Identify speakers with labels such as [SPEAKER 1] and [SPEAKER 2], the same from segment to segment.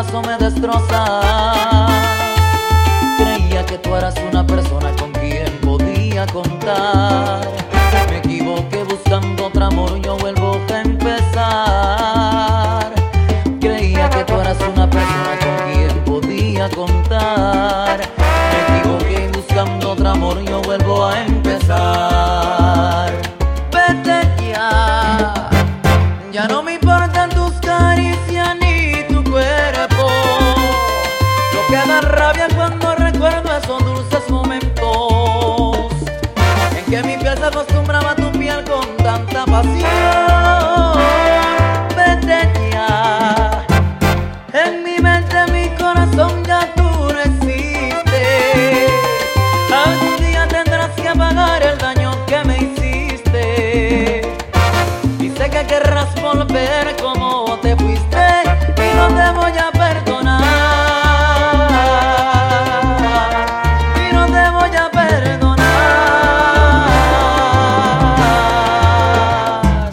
[SPEAKER 1] eso me destroza. Creía que tú eras una persona con quien podía contar. Me equivoqué buscando otro amor, yo vuelvo a empezar. Creía que tú eras una persona con quien podía contar. Me equivoqué buscando otro amor, yo vuelvo a empezar. Vete ya no me importan tus caricias ni tu cuerpo. Lo que da rabia cuando recuerdo esos dulces momentos en que mi piel se acostumbraba a tu piel con tanta pasión. Vete ya, en mi mente, en mi corazón ya tú no existes. Algún día tendrás que pagar el daño que me hiciste. Y sé que querrás volver como te fuiste y no te voy a perdonar. Y no te voy a perdonar.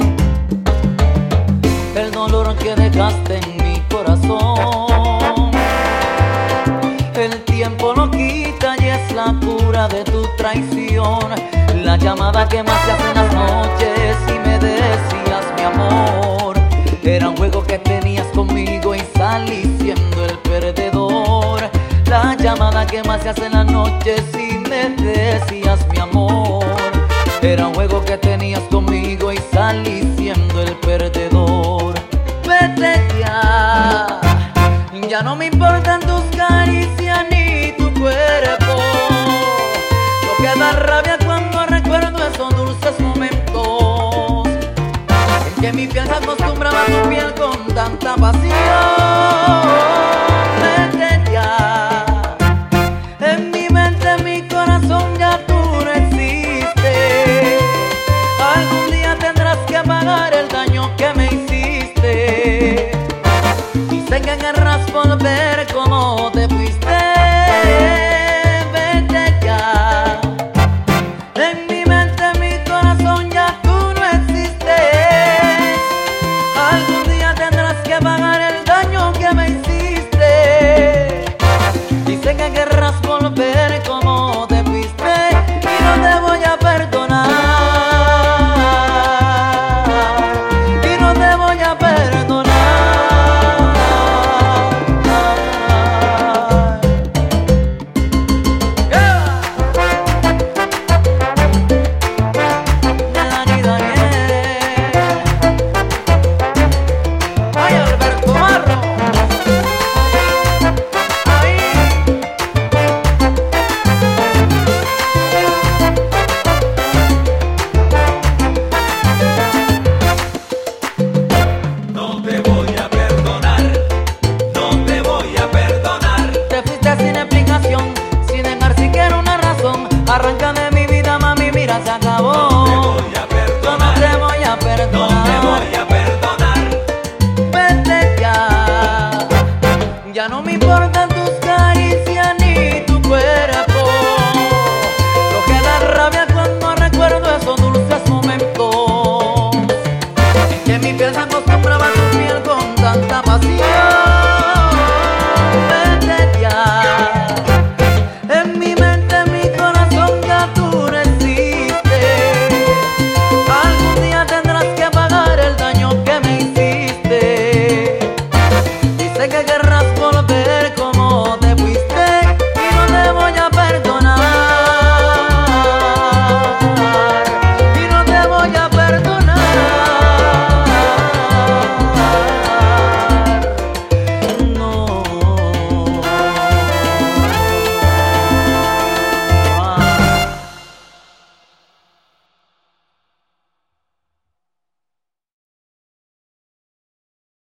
[SPEAKER 1] El dolor que dejaste en mi corazón, el tiempo lo quita y es la cura de tu traición. La llamada que más se hace en las noches y me decías mi amor. Era un juego que tenías conmigo y salí siendo el perdedor. La llamada que más se hace en las noches y me decías mi amor. Era un juego que tenías conmigo y salí siendo el perdedor. Vete ya no me importan tus caricias ni tu cuerpo. Lo que da rabia cuando recuerdo esos dulces momentos en que mi piel se acostumbraba a tu piel con tanta pasión.